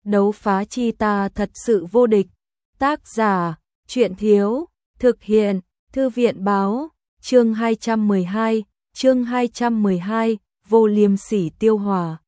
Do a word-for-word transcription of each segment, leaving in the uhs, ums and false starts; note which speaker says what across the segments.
Speaker 1: đấu phá chi ta thật sự vô địch. Tác giả, truyện thiếu, thực hiện, thư viện báo, chương hai trăm mười hai, chương hai trăm mười hai, vô liêm sỉ Tiêu Hòa.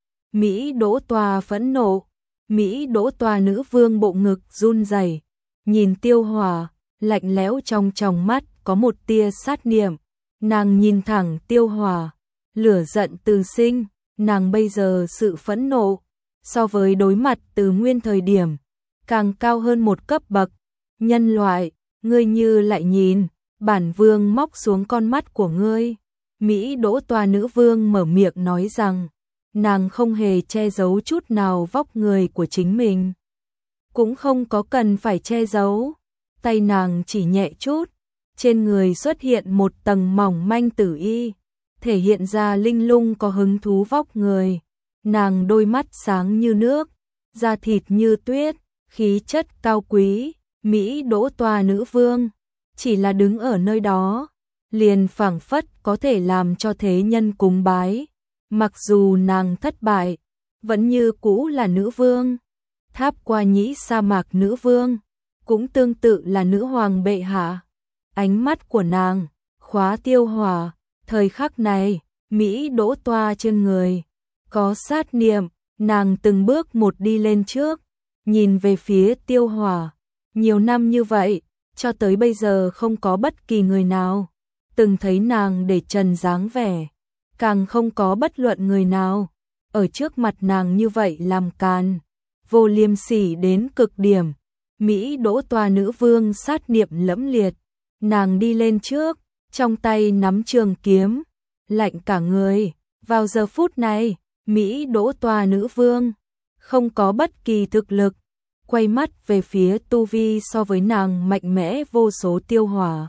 Speaker 1: Mỹ Đỗ Tòa phẫn nộ, Mỹ Đỗ Tòa nữ vương bộ ngực run rẩy, nhìn Tiêu Hòa, lạnh lẽo trong tròng mắt có một tia sát niệm, nàng nhìn thẳng Tiêu Hòa, lửa giận từ sinh, nàng bây giờ sự phẫn nộ, so với đối mặt Từ Nguyên thời điểm, càng cao hơn một cấp bậc. Nhân loại, ngươi như lại nhìn, bản vương móc xuống con mắt của ngươi. Mỹ Đỗ Tòa nữ vương mở miệng nói rằng, nàng không hề che giấu chút nào vóc người của chính mình. Cũng không có cần phải che giấu, tay nàng chỉ nhẹ chút, trên người xuất hiện một tầng mỏng manh tử y, thể hiện ra linh lung có hứng thú vóc người. Nàng đôi mắt sáng như nước, da thịt như tuyết, khí chất cao quý. Mỹ Đỗ Tòa nữ vương chỉ là đứng ở nơi đó, liền phảng phất có thể làm cho thế nhân cúng bái. Mặc dù nàng thất bại, vẫn như cũ là nữ vương. Tháp Qua Nhĩ sa mạc nữ vương, cũng tương tự là nữ hoàng bệ hạ. Ánh mắt của nàng khóa Tiêu Hòa, thời khắc này, Mỹ Đỗ Tòa trên người có sát niệm, nàng từng bước một đi lên trước, nhìn về phía Tiêu Hòa. Nhiều năm như vậy, cho tới bây giờ không có bất kỳ người nào từng thấy nàng để trần dáng vẻ, càng không có bất luận người nào ở trước mặt nàng như vậy làm càn, vô liêm sỉ đến cực điểm. Mỹ Đỗ Tòa nữ vương sát niệm lẫm liệt, nàng đi lên trước, trong tay nắm trường kiếm, lạnh cả người. Vào giờ phút này, Mỹ Đỗ Tòa nữ vương không có bất kỳ thực lực, quay mắt về phía tu vi so với nàng mạnh mẽ vô số Tiêu Hòa.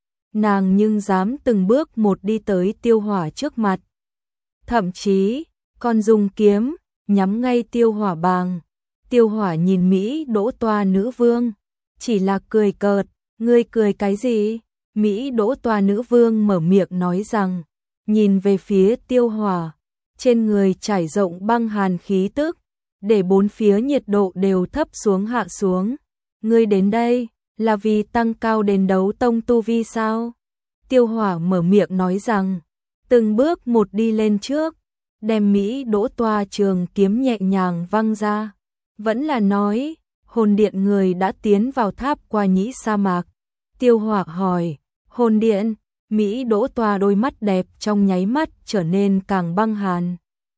Speaker 1: Nàng nhưng dám từng bước một đi tới Tiêu Hòa trước mặt, thậm chí còn dùng kiếm nhắm ngay Tiêu Hòa bàng. Tiêu Hòa nhìn Mỹ Đỗ Tòa nữ vương, chỉ là cười cợt, ngươi cười cái gì? Mỹ Đỗ Tòa nữ vương mở miệng nói rằng, nhìn về phía Tiêu Hòa, trên người trải rộng băng hàn khí tức, để bốn phía nhiệt độ đều thấp xuống hạ xuống. Ngươi đến đây là vì tăng cao đến đấu tông tu vi sao? Tiêu Hòa mở miệng nói rằng, từng bước một đi lên trước, đem Mỹ Đỗ Tòa trường kiếm nhẹ nhàng văng ra. Vẫn là nói, hồn điện người đã tiến vào Tháp Qua Nhĩ sa mạc. Tiêu Hòa hỏi, hồn điện? Mỹ Đỗ Tòa đôi mắt đẹp trong nháy mắt trở nên càng băng hàn.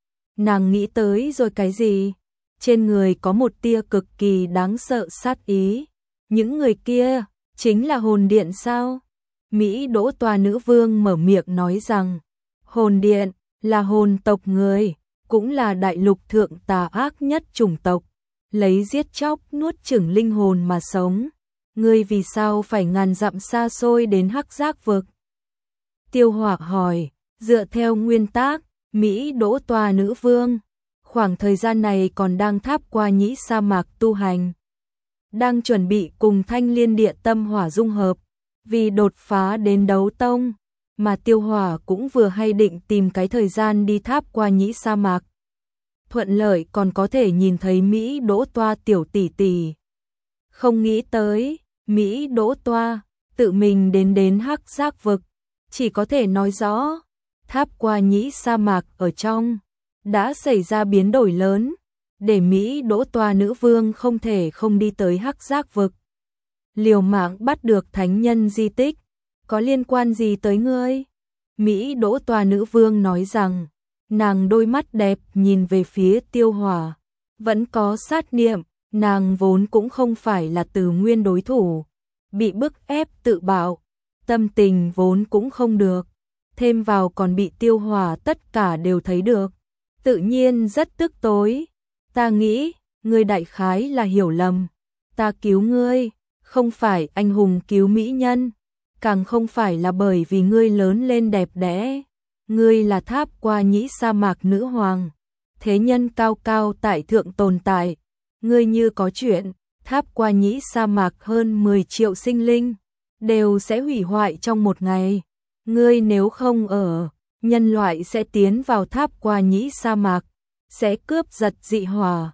Speaker 1: Nàng nghĩ tới rồi cái gì? Trên người có một tia cực kỳ đáng sợ sát ý. Những người kia chính là hồn điện sao? Mỹ Đỗ Tòa nữ vương mở miệng nói rằng, hồn điện là hồn tộc người, cũng là đại lục thượng tà ác nhất chủng tộc, lấy giết chóc nuốt chửng linh hồn mà sống. Ngươi vì sao phải ngàn dặm xa xôi đến Hắc Giác vực? Tiêu Hòa hỏi. Dựa theo nguyên tắc, Mỹ Đỗ Tòa nữ vương khoảng thời gian này còn đang Tháp Qua Nhĩ sa mạc tu hành, đang chuẩn bị cùng Thanh Liên Địa Tâm Hỏa dung hợp, vì đột phá đến đấu tông, mà Tiêu Hòa cũng vừa hay định tìm cái thời gian đi Tháp Qua Nhĩ sa mạc, thuận lợi còn có thể nhìn thấy Mỹ Đỗ Tòa tiểu tỷ tỷ. Không nghĩ tới, Mỹ Đỗ Tòa tự mình đến đến Hắc Giác vực, chỉ có thể nói rõ, Tháp Qua Nhĩ sa mạc ở trong đã xảy ra biến đổi lớn, để Mỹ Đỗ Tòa nữ vương không thể không đi tới Hắc Giác vực. Liều mạng bắt được thánh nhân di tích, có liên quan gì tới ngươi? Mỹ Đỗ Tòa nữ vương nói rằng, nàng đôi mắt đẹp nhìn về phía Tiêu Hòa, vẫn có sát niệm, nàng vốn cũng không phải là Từ Nguyên đối thủ, bị bức ép tự bạo, tâm tình vốn cũng không được, thêm vào còn bị Tiêu Hòa tất cả đều thấy được, tự nhiên rất tức tối. Ta nghĩ, ngươi đại khái là hiểu lầm, ta cứu ngươi, không phải anh hùng cứu mỹ nhân, càng không phải là bởi vì ngươi lớn lên đẹp đẽ, ngươi là Tháp Qua Nhĩ sa mạc nữ hoàng, thế nhân cao cao tại thượng tồn tại, ngươi như có chuyện, Tháp Qua Nhĩ sa mạc hơn mười triệu sinh linh đều sẽ hủy hoại trong một ngày. Ngươi nếu không ở, nhân loại sẽ tiến vào Tháp Qua Nhĩ sa mạc, sẽ cướp giật dị hỏa,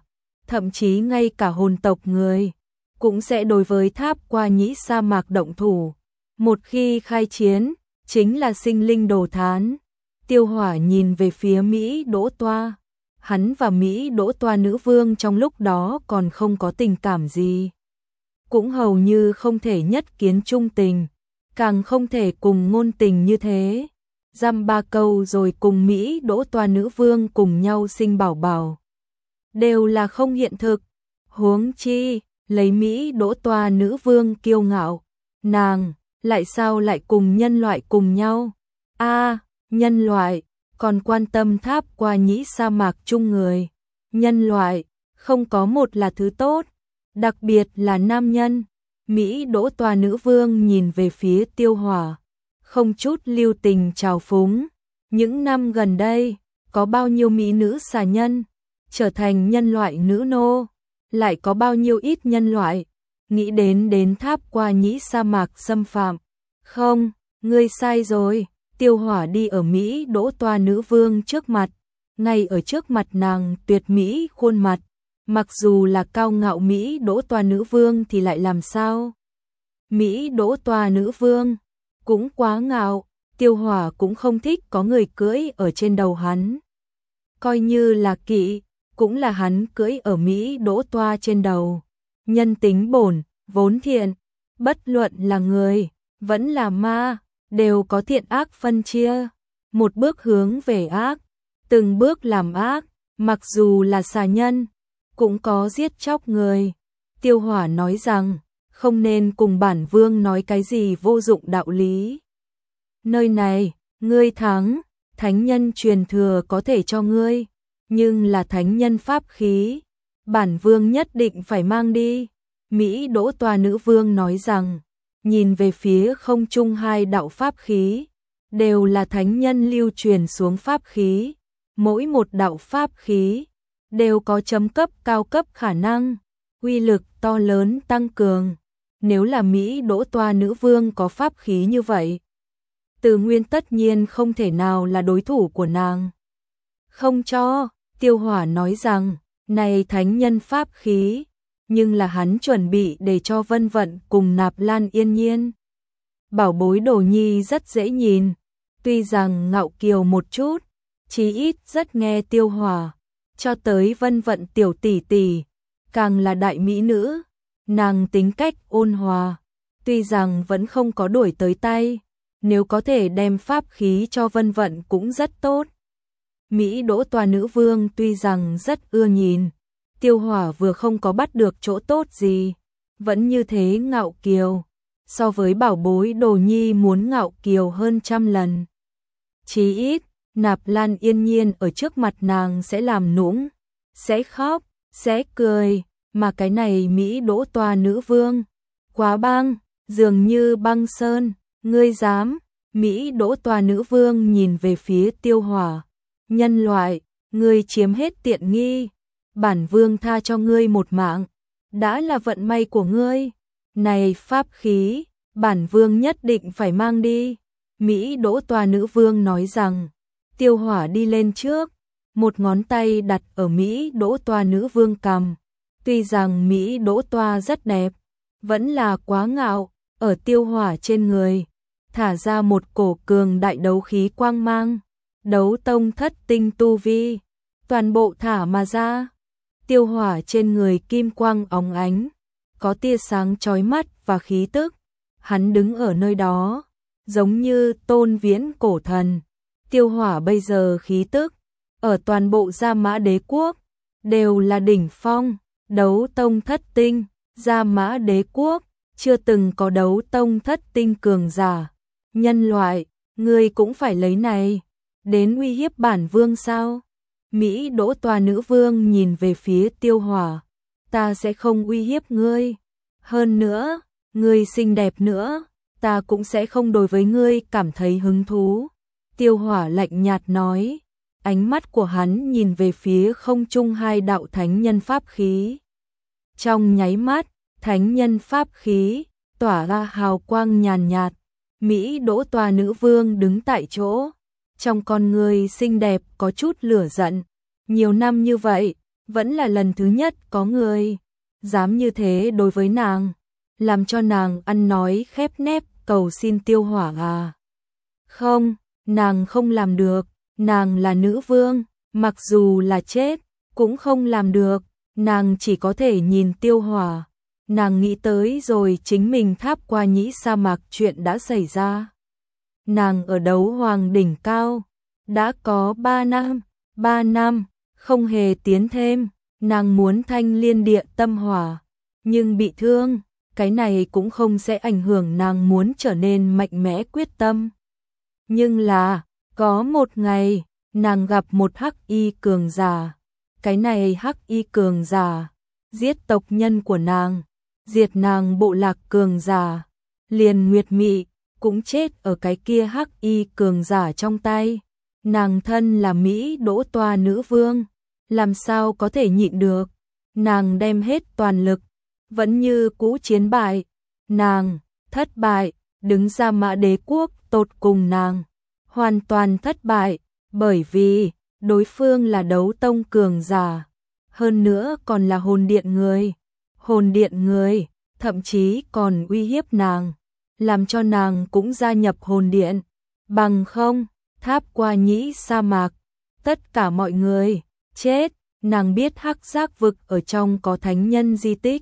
Speaker 1: thậm chí ngay cả hồn tộc người, cũng sẽ đối với tháp qua nhĩ sa mạc động thủ. Một khi khai chiến, chính là sinh linh đồ thán. Tiêu Hỏa nhìn về phía Mỹ Đỗ Toa. Hắn và Mỹ Đỗ Toa nữ vương trong lúc đó còn không có tình cảm gì. Cũng hầu như không thể nhất kiến trung tình, càng không thể cùng ngôn tình như thế. Dăm ba câu rồi cùng Mỹ Đỗ Toa nữ vương cùng nhau sinh bảo bảo. Đều là không hiện thực. Huống chi, lấy Mỹ Đỗ Toa nữ vương kiêu ngạo. Nàng, lại sao lại cùng nhân loại cùng nhau? A, nhân loại, còn quan tâm tháp qua nhĩ sa mạc chung người. Nhân loại, không có một là thứ tốt, đặc biệt là nam nhân. Mỹ Đỗ Toa nữ vương nhìn về phía Tiêu Hỏa, không chút lưu tình trào phúng. Những năm gần đây, có bao nhiêu mỹ nữ xà nhân trở thành nhân loại nữ nô, lại có bao nhiêu ít nhân loại nghĩ đến đến tháp qua nhĩ sa mạc xâm phạm. Không, ngươi sai rồi. Tiêu Hỏa đi ở Mỹ Đỗ Toa nữ vương trước mặt, ngay ở trước mặt nàng tuyệt mỹ khuôn mặt, mặc dù là cao ngạo Mỹ Đỗ Toa nữ vương thì lại làm sao? Mỹ Đỗ Toa nữ vương cũng quá ngạo, Tiêu Hỏa cũng không thích có người cưỡi ở trên đầu hắn. Coi như là kỵ, cũng là hắn cưỡi ở Mỹ Đỗ Toa trên đầu. Nhân tính bổn, vốn thiện, bất luận là người, vẫn là ma, đều có thiện ác phân chia. Một bước hướng về ác, từng bước làm ác, mặc dù là xà nhân, cũng có giết chóc người. Tiêu Hỏa nói rằng, không nên cùng bản vương nói cái gì vô dụng đạo lý. Nơi này, ngươi thắng, thánh nhân truyền thừa có thể cho ngươi, nhưng là thánh nhân pháp khí, bản vương nhất định phải mang đi. Mỹ Đỗ Toa nữ vương nói rằng, nhìn về phía không trung hai đạo pháp khí, đều là thánh nhân lưu truyền xuống pháp khí, mỗi một đạo pháp khí đều có chấm cấp cao cấp khả năng, uy lực to lớn tăng cường. Nếu là Mỹ Đỗ Toa nữ vương có pháp khí như vậy, Từ Nguyên tất nhiên không thể nào là đối thủ của nàng. Không cho, Tiêu Hỏa nói rằng, này thánh nhân pháp khí, nhưng là hắn chuẩn bị để cho Vân Vận cùng Nạp Lan Yên Nhiên. Bảo bối Đồ Nhi rất dễ nhìn, tuy rằng ngạo kiều một chút, chí ít rất nghe Tiêu Hỏa. Cho tới Vân Vận tiểu tỷ tỷ, càng là đại mỹ nữ, nàng tính cách ôn hòa, tuy rằng vẫn không có đuổi tới tay, nếu có thể đem pháp khí cho Vân Vận cũng rất tốt. Mỹ Đỗ Toa nữ vương tuy rằng rất ưa nhìn, Tiêu Hỏa vừa không có bắt được chỗ tốt gì, vẫn như thế ngạo kiều, so với bảo bối Đồ Nhi muốn ngạo kiều hơn trăm lần. Chí ít, Nạp Lan Yên Nhiên ở trước mặt nàng sẽ làm nũng, sẽ khóc, sẽ cười, mà cái này Mỹ Đỗ Toa nữ vương, quá băng, dường như băng sơn, ngươi dám? Mỹ Đỗ Toa nữ vương nhìn về phía Tiêu Hỏa, nhân loại, ngươi chiếm hết tiện nghi, bản vương tha cho ngươi một mạng, đã là vận may của ngươi, này pháp khí, bản vương nhất định phải mang đi. Mỹ Đỗ Toa nữ vương nói rằng, Tiêu Hỏa đi lên trước, một ngón tay đặt ở Mỹ Đỗ Toa nữ vương cằm. Tuy rằng Mỹ Đỗ Toa rất đẹp, vẫn là quá ngạo, ở Tiêu Hỏa trên người, thả ra một cổ cường đại đấu khí quang mang, đấu tông thất tinh tu vi, toàn bộ thả mà ra. Tiêu Hỏa trên người kim quang óng ánh, có tia sáng chói mắt và khí tức, hắn đứng ở nơi đó, giống như tôn viễn cổ thần. Tiêu Hỏa bây giờ khí tức, ở toàn bộ Gia Mã Đế quốc, đều là đỉnh phong, đấu tông thất tinh, Gia Mã Đế quốc, chưa từng có đấu tông thất tinh cường giả. Nhân loại, ngươi cũng phải lấy này, đến uy hiếp bản vương sao? Mỹ Đỗ Toa nữ vương nhìn về phía Tiêu Hỏa, ta sẽ không uy hiếp ngươi. Hơn nữa, ngươi xinh đẹp nữa, ta cũng sẽ không đối với ngươi cảm thấy hứng thú. Tiêu Hỏa lạnh nhạt nói, ánh mắt của hắn nhìn về phía không trung hai đạo thánh nhân pháp khí. Trong nháy mắt, thánh nhân pháp khí tỏa ra hào quang nhàn nhạt. Mỹ Đỗ Toa nữ vương đứng tại chỗ, trong con người xinh đẹp có chút lửa giận. Nhiều năm như vậy, Vẫn là lần thứ nhất có người dám như thế đối với nàng, làm cho nàng ăn nói khép nép cầu xin Tiêu Hỏa à. Không, nàng không làm được, nàng là nữ vương, mặc dù là chết, cũng không làm được, nàng chỉ có thể nhìn Tiêu Hỏa. Nàng nghĩ tới rồi chính mình tháp qua nhĩ sa mạc chuyện đã xảy ra. Nàng ở đấu hoàng đỉnh cao, đã có ba năm, ba năm, không hề tiến thêm, nàng muốn thanh liên địa tâm hỏa, nhưng bị thương, cái này cũng không sẽ ảnh hưởng nàng muốn trở nên mạnh mẽ quyết tâm. Nhưng là, có một ngày, nàng gặp một hắc y cường giả, cái này hắc y cường giả, giết tộc nhân của nàng, diệt nàng bộ lạc cường giả, liền Nguyệt Mị cũng chết ở cái kia hắc y cường giả trong tay. Nàng thân là Mỹ Đỗ Toa nữ vương, làm sao có thể nhịn được, nàng đem hết toàn lực, vẫn như cũ chiến bại, nàng thất bại, đứng ra Mã Đế quốc tột cùng nàng hoàn toàn thất bại, bởi vì đối phương là đấu tông cường giả, hơn nữa còn là hồn điện người, hồn điện người, thậm chí còn uy hiếp nàng, làm cho nàng cũng gia nhập hồn điện, bằng không, tháp qua nhĩ sa mạc, tất cả mọi người chết. Nàng biết hắc giác vực ở trong có thánh nhân di tích,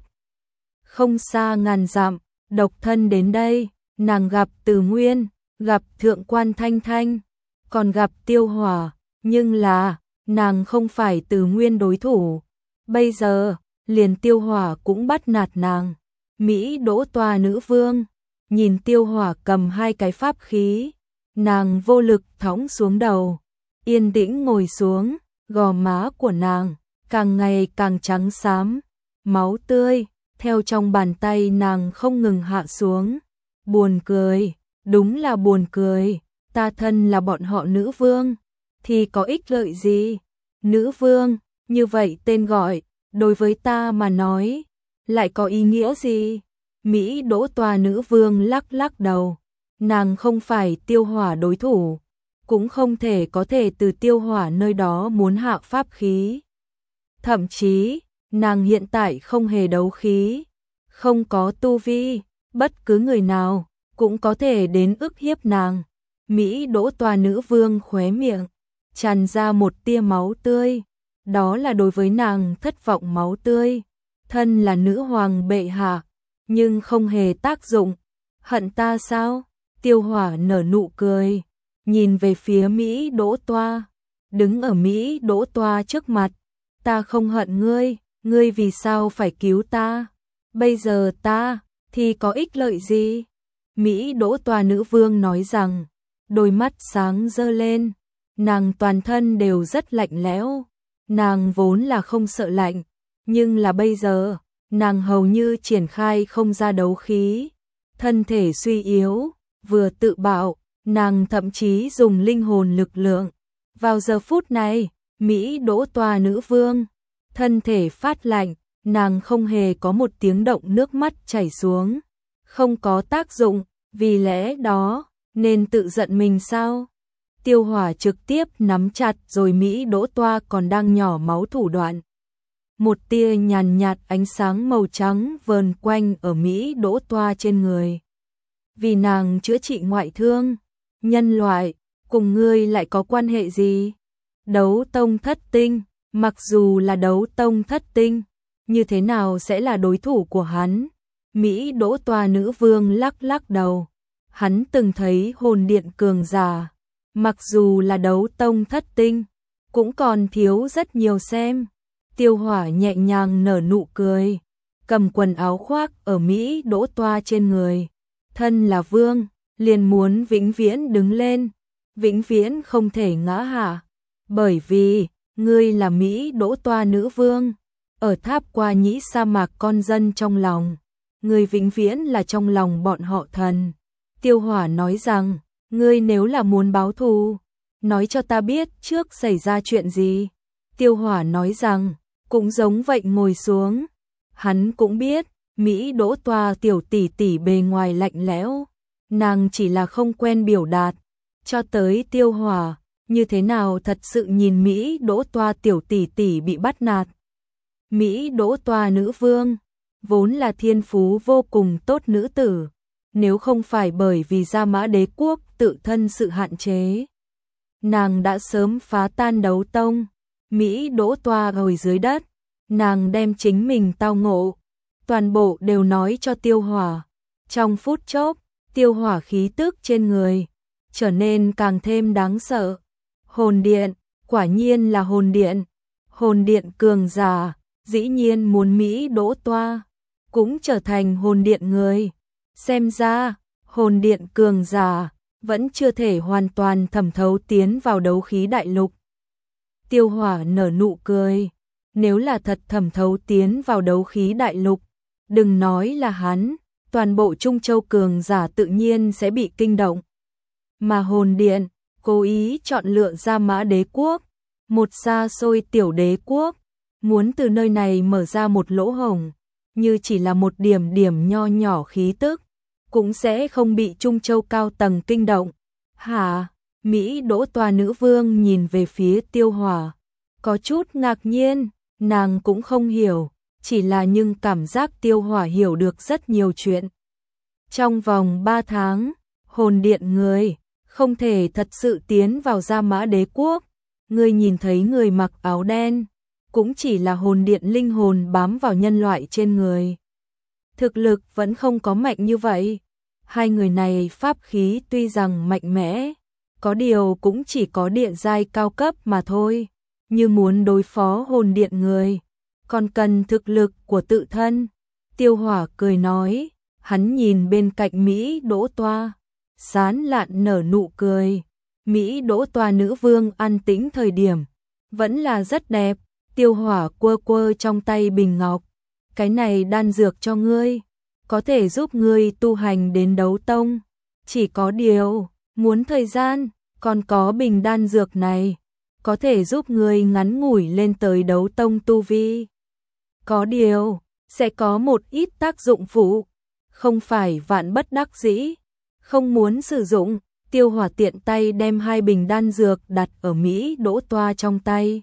Speaker 1: không xa ngàn dặm, độc thân đến đây, nàng gặp Từ Nguyên, gặp Thượng quan Thanh Thanh, còn gặp Tiêu Hỏa, nhưng là, nàng không phải Từ Nguyên đối thủ, bây giờ, liền Tiêu Hỏa cũng bắt nạt nàng. Mỹ Đỗ Toa nữ vương, nhìn Tiêu Hỏa cầm hai cái pháp khí, nàng vô lực thõng xuống đầu, yên tĩnh ngồi xuống, gò má của nàng càng ngày càng trắng xám, máu tươi theo trong bàn tay nàng không ngừng hạ xuống. Buồn cười, đúng là buồn cười, ta thân là bọn họ nữ vương, thì có ích lợi gì? Nữ vương, như vậy tên gọi, đối với ta mà nói, lại có ý nghĩa gì? Mỹ Đỗ Toa nữ vương lắc lắc đầu, nàng không phải Tiêu Hỏa đối thủ, cũng không thể có thể từ Tiêu Hỏa nơi đó muốn hạ pháp khí. Thậm chí, nàng hiện tại không hề đấu khí, không có tu vi, bất cứ người nào cũng có thể đến ức hiếp nàng. Mỹ Đỗ Toa nữ vương khóe miệng tràn ra một tia máu tươi, đó là đối với nàng thất vọng máu tươi. Thân là nữ hoàng bệ hạ, nhưng không hề tác dụng. Hận ta sao? Tiêu Hỏa nở nụ cười, nhìn về phía Mỹ Đỗ Toa, đứng ở Mỹ Đỗ Toa trước mặt. Ta không hận ngươi, ngươi vì sao phải cứu ta? Bây giờ ta thì có ích lợi gì? Mỹ Đỗ Toa nữ vương nói rằng, đôi mắt sáng dơ lên, nàng toàn thân đều rất lạnh lẽo, nàng vốn là không sợ lạnh, nhưng là bây giờ, nàng hầu như triển khai không ra đấu khí, thân thể suy yếu, vừa tự bạo, nàng thậm chí dùng linh hồn lực lượng. Vào giờ phút này, Mỹ Đỗ Toa nữ vương, thân thể phát lạnh, nàng không hề có một tiếng động nước mắt chảy xuống, không có tác dụng, vì lẽ đó, nên tự giận mình sao? Tiêu Hỏa trực tiếp nắm chặt rồi Mỹ Đỗ Toa còn đang nhỏ máu thủ đoạn. Một tia nhàn nhạt ánh sáng màu trắng vờn quanh ở Mỹ Đỗ Toa trên người. Vì nàng chữa trị ngoại thương, nhân loại, cùng ngươi lại có quan hệ gì? Đấu tông thất tinh, mặc dù là đấu tông thất tinh, như thế nào sẽ là đối thủ của hắn? Mỹ Đỗ Toa nữ vương lắc lắc đầu, hắn từng thấy hồn điện cường giả, mặc dù là đấu tông thất tinh, cũng còn thiếu rất nhiều xem. Tiêu Hỏa nhẹ nhàng nở nụ cười, cầm quần áo khoác ở Mỹ Đỗ Toa trên người. Thân là vương, liền muốn vĩnh viễn đứng lên, vĩnh viễn không thể ngã hạ, bởi vì ngươi là Mỹ Đỗ Toa nữ vương, ở tháp qua nhĩ sa mạc con dân trong lòng, ngươi vĩnh viễn là trong lòng bọn họ thần. Tiêu Hỏa nói rằng, ngươi nếu là muốn báo thù, nói cho ta biết trước xảy ra chuyện gì. Tiêu Hỏa nói rằng, cũng giống vậy ngồi xuống. Hắn cũng biết, Mỹ Đỗ Toa tiểu tỷ tỷ bề ngoài lạnh lẽo, nàng chỉ là không quen biểu đạt. Cho tới Tiêu Hỏa, như thế nào thật sự nhìn Mỹ Đỗ Toa tiểu tỷ tỷ bị bắt nạt, Mỹ Đỗ Toa nữ vương, vốn là thiên phú vô cùng tốt nữ tử, nếu không phải bởi vì Gia Mã Đế quốc tự thân sự hạn chế, nàng đã sớm phá tan đấu tông. Mỹ Đỗ Toa ngồi dưới đất, nàng đem chính mình tao ngộ, toàn bộ đều nói cho Tiêu Hỏa. Trong phút chốc, Tiêu Hỏa khí tức trên người trở nên càng thêm đáng sợ. Hồn điện, quả nhiên là hồn điện. Hồn điện cường giả, dĩ nhiên muốn Mỹ Đỗ Toa cũng trở thành hồn điện người. Xem ra, hồn điện cường giả vẫn chưa thể hoàn toàn thẩm thấu tiến vào đấu khí đại lục. Tiêu Hỏa nở nụ cười, nếu là thật thẩm thấu tiến vào đấu khí đại lục, đừng nói là hắn, toàn bộ Trung Châu cường giả tự nhiên sẽ bị kinh động. Mà hồn điện cố ý chọn lựa Gia Mã Đế quốc, một xa xôi tiểu đế quốc, muốn từ nơi này mở ra một lỗ hổng, như chỉ là một điểm điểm nho nhỏ khí tức, cũng sẽ không bị Trung Châu cao tầng kinh động. Hả? Mỹ Đỗ Toa nữ vương nhìn về phía Tiêu Hỏa, có chút ngạc nhiên, nàng cũng không hiểu, chỉ là nhưng cảm giác Tiêu Hỏa hiểu được rất nhiều chuyện. Trong vòng ba tháng, hồn điện người không thể thật sự tiến vào Gia Mã Đế quốc, người nhìn thấy người mặc áo đen, cũng chỉ là hồn điện linh hồn bám vào nhân loại trên người. Thực lực vẫn không có mạnh như vậy. Hai người này pháp khí tuy rằng mạnh mẽ, có điều cũng chỉ có điện giai cao cấp mà thôi, như muốn đối phó hồn điện người, còn cần thực lực của tự thân. Tiêu Hỏa cười nói, hắn nhìn bên cạnh Mỹ Đỗ Toa, sán lạn nở nụ cười. Mỹ Đỗ Toa nữ vương an tĩnh thời điểm, vẫn là rất đẹp. Tiêu Hỏa quơ quơ trong tay bình ngọc, cái này đan dược cho ngươi, có thể giúp ngươi tu hành đến đấu tông, chỉ có điều, muốn thời gian, còn có bình đan dược này, có thể giúp ngươi ngắn ngủi lên tới đấu tông tu vi. Có điều, sẽ có một ít tác dụng phụ, không phải vạn bất đắc dĩ, không muốn sử dụng. Tiêu Hỏa tiện tay đem hai bình đan dược đặt ở Mỹ Đỗ Toa trong tay.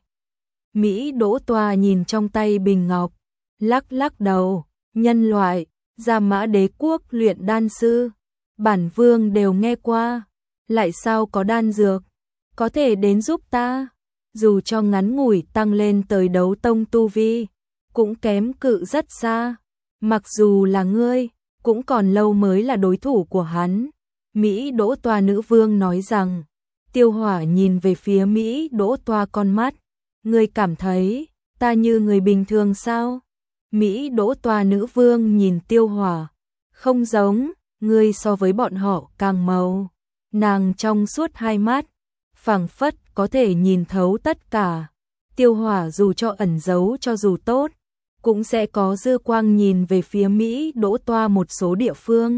Speaker 1: Mỹ Đỗ Toa nhìn trong tay bình ngọc, lắc lắc đầu, nhân loại, Gia Mã Đế quốc luyện đan sư, bản vương đều nghe qua, lại sao có đan dược, có thể đến giúp ta, dù cho ngắn ngủi tăng lên tới đấu tông tu vi, cũng kém cự rất xa, mặc dù là ngươi, cũng còn lâu mới là đối thủ của hắn. Mỹ Đỗ Toa nữ vương nói rằng. Tiêu Hỏa nhìn về phía Mỹ Đỗ Toa con mắt, ngươi cảm thấy ta như người bình thường sao? Mỹ Đỗ Toa nữ vương nhìn Tiêu Hỏa, không giống, ngươi so với bọn họ càng màu. Nàng trong suốt hai mắt, phảng phất có thể nhìn thấu tất cả. Tiêu Hỏa dù cho ẩn giấu cho dù tốt, cũng sẽ có dư quang nhìn về phía Mỹ Đỗ Toa một số địa phương.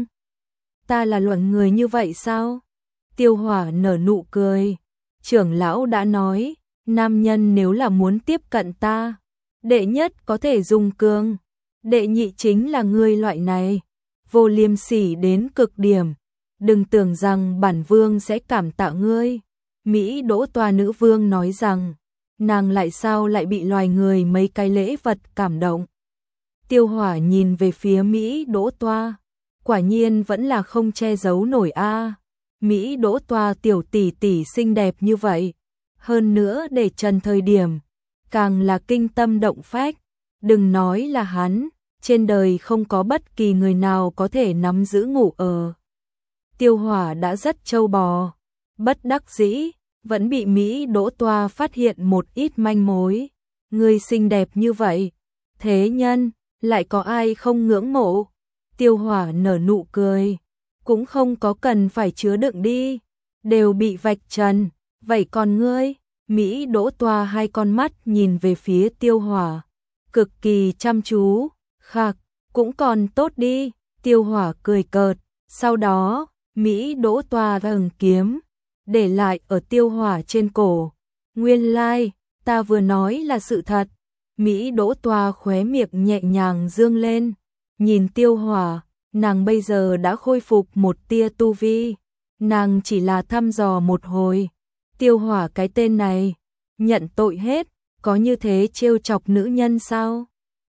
Speaker 1: Ta là luận người như vậy sao? Tiêu Hỏa nở nụ cười. Trưởng lão đã nói, nam nhân nếu là muốn tiếp cận ta, đệ nhất có thể dùng cương, đệ nhị chính là ngươi loại này, vô liêm sỉ đến cực điểm. Đừng tưởng rằng bản vương sẽ cảm tạ ngươi. Mỹ Đỗ Toa nữ vương nói rằng, nàng lại sao lại bị loài người mấy cái lễ vật cảm động. Tiêu Hỏa nhìn về phía Mỹ Đỗ Toa, quả nhiên vẫn là không che giấu nổi a. Mỹ Đỗ Toa tiểu tỷ tỷ xinh đẹp như vậy, hơn nữa để trần thời điểm, càng là kinh tâm động phách, đừng nói là hắn, trên đời không có bất kỳ người nào có thể nắm giữ ngủ ở. Tiêu Hỏa đã rất trâu bò, bất đắc dĩ, vẫn bị Mỹ Đỗ Toa phát hiện một ít manh mối. Người xinh đẹp như vậy, thế nhân, lại có ai không ngưỡng mộ? Tiêu Hỏa nở nụ cười, cũng không có cần phải chứa đựng đi, đều bị vạch trần, vậy còn ngươi? Mỹ Đỗ Toa hai con mắt nhìn về phía Tiêu Hỏa, cực kỳ chăm chú, khạc, cũng còn tốt đi. Tiêu Hỏa cười cợt, sau đó, Mỹ Đỗ Toa gừng kiếm, để lại ở Tiêu Hỏa trên cổ. Nguyên lai, like, ta vừa nói là sự thật. Mỹ Đỗ Toa khóe miệng nhẹ nhàng dương lên, nhìn Tiêu Hỏa, nàng bây giờ đã khôi phục một tia tu vi, nàng chỉ là thăm dò một hồi. Tiêu Hỏa cái tên này, nhận tội hết, có như thế trêu chọc nữ nhân sao?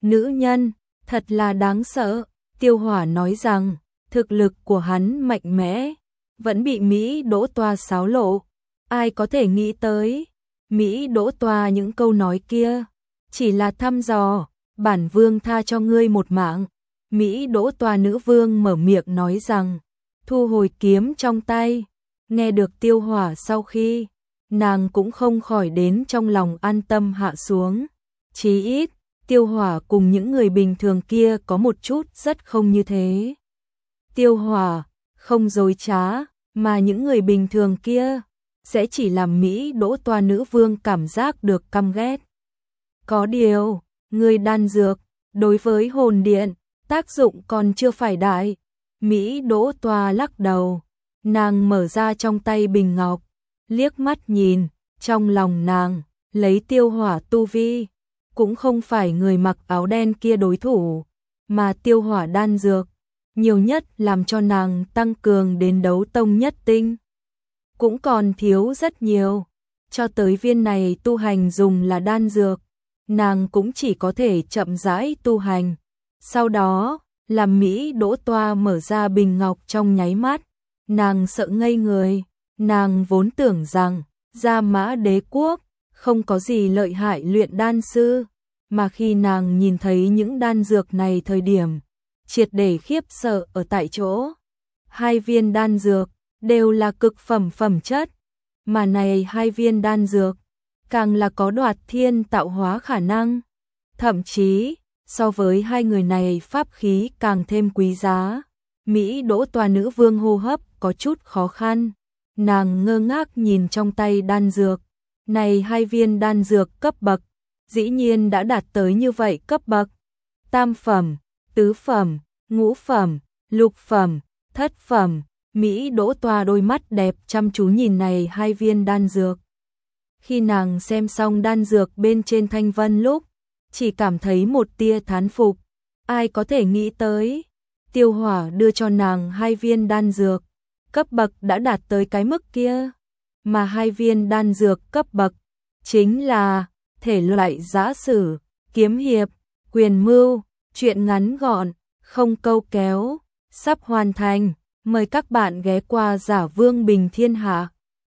Speaker 1: Nữ nhân, thật là đáng sợ. Tiêu Hỏa nói rằng, thực lực của hắn mạnh mẽ, vẫn bị Mỹ Đỗ Toa xáo lộ. Ai có thể nghĩ tới, Mỹ Đỗ Toa những câu nói kia, chỉ là thăm dò, bản vương tha cho ngươi một mạng. Mỹ Đỗ Toa nữ vương mở miệng nói rằng, thu hồi kiếm trong tay. Nghe được Tiêu Hỏa sau khi, nàng cũng không khỏi đến trong lòng an tâm hạ xuống. Chí ít, Tiêu Hỏa cùng những người bình thường kia có một chút rất không như thế. Tiêu Hỏa không dối trá, mà những người bình thường kia sẽ chỉ làm Mỹ Đỗ Toa nữ vương cảm giác được căm ghét. Có điều, người đan dược, đối với hồn điện, tác dụng còn chưa phải đại. Mỹ Đỗ Toa lắc đầu, nàng mở ra trong tay bình ngọc, liếc mắt nhìn, trong lòng nàng, lấy Tiêu Hỏa tu vi, cũng không phải người mặc áo đen kia đối thủ, mà Tiêu Hỏa đan dược, nhiều nhất làm cho nàng tăng cường đến đấu tông nhất tinh. Cũng còn thiếu rất nhiều, cho tới viên này tu hành dùng là đan dược, nàng cũng chỉ có thể chậm rãi tu hành. Sau đó, làm Mỹ Đỗ Toa mở ra bình ngọc trong nháy mắt, nàng sợ ngây người, nàng vốn tưởng rằng, Gia Mã Đế Quốc, không có gì lợi hại luyện đan sư, mà khi nàng nhìn thấy những đan dược này thời điểm, triệt để khiếp sợ ở tại chỗ. Hai viên đan dược, đều là cực phẩm phẩm chất, mà này hai viên đan dược, càng là có đoạt thiên tạo hóa khả năng. Thậm chí, so với hai người này pháp khí càng thêm quý giá. Mỹ Đỗ Toa nữ vương hô hấp có chút khó khăn, nàng ngơ ngác nhìn trong tay đan dược. Này hai viên đan dược cấp bậc, dĩ nhiên đã đạt tới như vậy cấp bậc. Tam phẩm, tứ phẩm, ngũ phẩm, lục phẩm, thất phẩm. Mỹ Đỗ Toa đôi mắt đẹp chăm chú nhìn này hai viên đan dược. Khi nàng xem xong đan dược bên trên thanh vân lúc, chỉ cảm thấy một tia thán phục. Ai có thể nghĩ tới, Tiêu Hỏa đưa cho nàng hai viên đan dược, cấp bậc đã đạt tới cái mức kia. Mà hai viên đan dược cấp bậc, chính là thể loại giã sử, kiếm hiệp, quyền mưu, truyện ngắn gọn, không câu kéo, sắp hoàn thành. Mời các bạn ghé qua Giả Vương Bình Thiên Hạ.